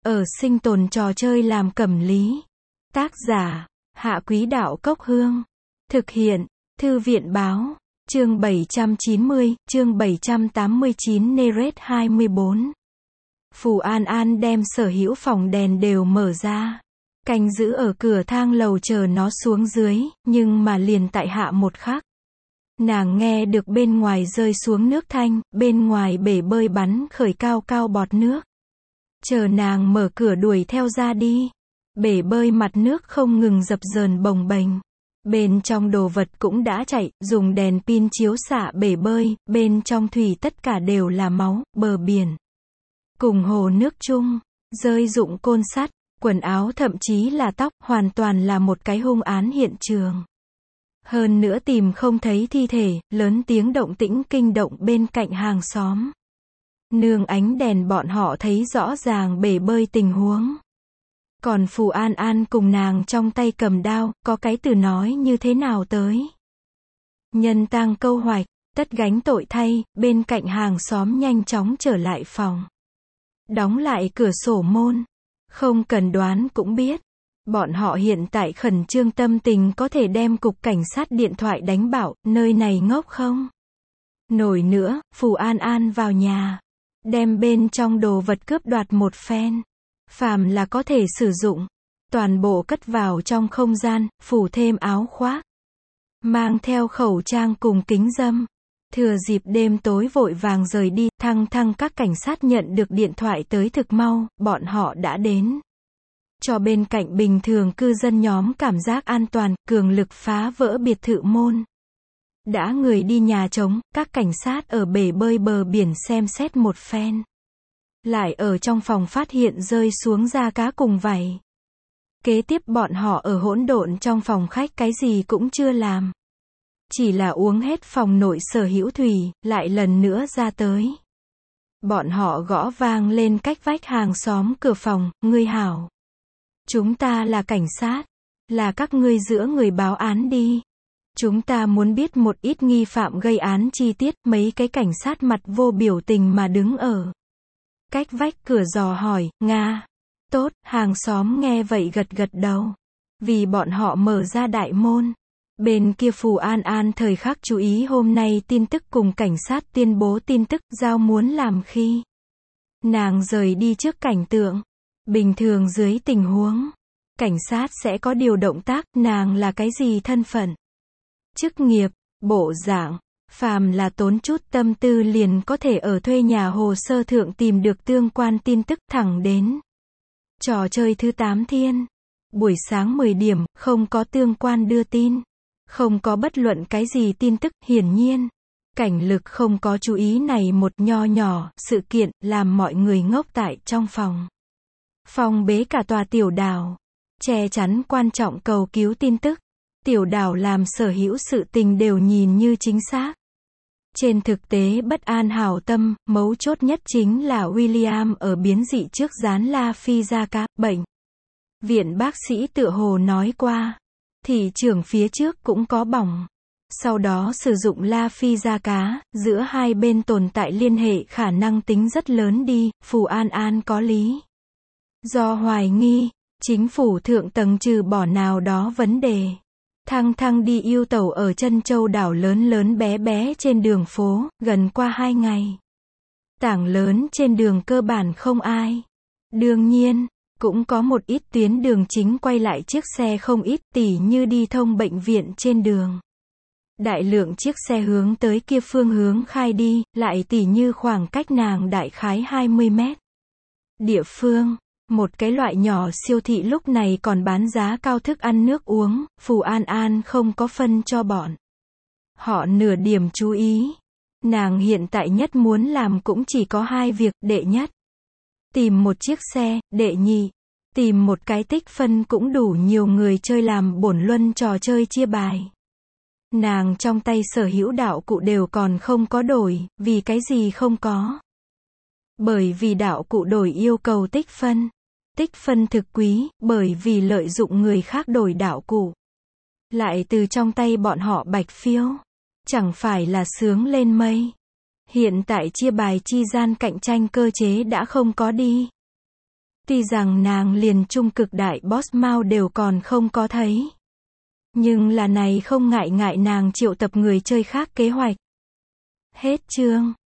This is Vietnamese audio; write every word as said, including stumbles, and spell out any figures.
ở sinh tồn trò chơi làm cẩm lý. Tác giả, Hạ Quý Đạo Cốc Hương. Thực hiện, Thư viện Báo. Chương bảy trăm chín mươi, chương bảy trăm tám mươi chín Neret hai mươi bốn. Phù An An đem sở hữu phòng đèn đều mở ra. Canh giữ ở cửa thang lầu chờ nó xuống dưới, nhưng mà liền tại hạ một khắc. Nàng nghe được bên ngoài rơi xuống nước thanh, bên ngoài bể bơi bắn khởi cao cao bọt nước. Chờ nàng mở cửa đuổi theo ra đi. Bể bơi mặt nước không ngừng dập dờn bồng bềnh. Bên trong đồ vật cũng đã chạy, dùng đèn pin chiếu xạ bể bơi, bên trong thủy tất cả đều là máu, bờ biển. Cùng hồ nước chung, rơi dụng côn sắt, quần áo thậm chí là tóc, hoàn toàn là một cái hung án hiện trường. Hơn nữa tìm không thấy thi thể, lớn tiếng động tĩnh kinh động bên cạnh hàng xóm. Nương ánh đèn bọn họ thấy rõ ràng bể bơi tình huống. Còn Phù An An cùng nàng trong tay cầm đao, có cái từ nói như thế nào tới. Nhân tang câu hoạch, tất gánh tội thay, bên cạnh hàng xóm nhanh chóng trở lại phòng. Đóng lại cửa sổ môn. Không cần đoán cũng biết. Bọn họ hiện tại khẩn trương tâm tình có thể đem cục cảnh sát điện thoại đánh bảo, nơi này ngốc không? Nổi nữa, Phù An An vào nhà. Đem bên trong đồ vật cướp đoạt một phen. Phàm là có thể sử dụng. Toàn bộ cất vào trong không gian, phủ thêm áo khoác. Mang theo khẩu trang cùng kính râm. Thừa dịp đêm tối vội vàng rời đi, thăng thăng các cảnh sát nhận được điện thoại tới thực mau, bọn họ đã đến. Cho bên cạnh bình thường cư dân nhóm cảm giác an toàn, cường lực phá vỡ biệt thự môn. Đã người đi nhà trống, các cảnh sát ở bể bơi bờ biển xem xét một phen. Lại ở trong phòng phát hiện rơi xuống da cá cùng vảy. Kế tiếp bọn họ ở hỗn độn trong phòng khách cái gì cũng chưa làm. Chỉ là uống hết phòng nội sở hữu thủy, lại lần nữa ra tới. Bọn họ gõ vang lên cách vách hàng xóm cửa phòng, ngươi hảo. Chúng ta là cảnh sát. Là các ngươi giữa người báo án đi. Chúng ta muốn biết một ít nghi phạm gây án chi tiết, mấy cái cảnh sát mặt vô biểu tình mà đứng ở. Cách vách cửa dò hỏi, Nga. Tốt, hàng xóm nghe vậy gật gật đầu. Vì bọn họ mở ra đại môn. Bên kia Phù An An thời khắc chú ý hôm nay tin tức cùng cảnh sát tuyên bố tin tức, giao muốn làm khi. Nàng rời đi trước cảnh tượng. Bình thường dưới tình huống. Cảnh sát sẽ có điều động tác, nàng là cái gì thân phận. Chức nghiệp, bộ dạng. Phàm là tốn chút tâm tư liền có thể ở thuê nhà hồ sơ thượng tìm được tương quan tin tức thẳng đến. Trò chơi thứ tám thiên. Buổi sáng mười điểm, không có tương quan đưa tin. Không có bất luận cái gì tin tức, hiển nhiên. Cảnh lực không có chú ý này một nho nhỏ, sự kiện, làm mọi người ngốc tại trong phòng. Phòng bế cả tòa tiểu đảo. Che chắn quan trọng cầu cứu tin tức. Tiểu đảo làm sở hữu sự tình đều nhìn như chính xác. Trên thực tế bất an hảo tâm, mấu chốt nhất chính là William ở biến dị trước dán La Phi ra cá, bệnh. Viện bác sĩ tựa hồ nói qua. Thị trưởng phía trước cũng có bỏng. Sau đó sử dụng La Phi ra cá, giữa hai bên tồn tại liên hệ khả năng tính rất lớn đi, Phù An An có lý. Do hoài nghi, chính phủ thượng tầng trừ bỏ nào đó vấn đề. Thăng thăng đi yêu tẩu ở chân châu đảo lớn lớn bé bé trên đường phố, gần qua hai ngày. Tảng lớn trên đường cơ bản không ai. Đương nhiên, cũng có một ít tuyến đường chính quay lại chiếc xe không ít, tỉ như đi thông bệnh viện trên đường. Đại lượng chiếc xe hướng tới kia phương hướng khai đi, lại tỉ như khoảng cách nàng đại khái hai mươi mét. Địa phương. Một cái loại nhỏ siêu thị lúc này còn bán giá cao thức ăn nước uống, Phù An An không có phân cho bọn. Họ nửa điểm chú ý. Nàng hiện tại nhất muốn làm cũng chỉ có hai việc, đệ nhất. Tìm một chiếc xe, đệ nhị. Tìm một cái tích phân cũng đủ nhiều người chơi làm bổn luân trò chơi chia bài. Nàng trong tay sở hữu đạo cụ đều còn không có đổi, vì cái gì không có? Bởi vì đạo cụ đổi yêu cầu tích phân. Tích phân thực quý, bởi vì lợi dụng người khác đổi đạo cụ. Lại từ trong tay bọn họ bạch phiếu. Chẳng phải là sướng lên mây. Hiện tại chia bài chi gian cạnh tranh cơ chế đã không có đi. Tuy rằng nàng liền trung cực đại boss Mao đều còn không có thấy. Nhưng là này không ngại ngại nàng triệu tập người chơi khác kế hoạch. Hết chương.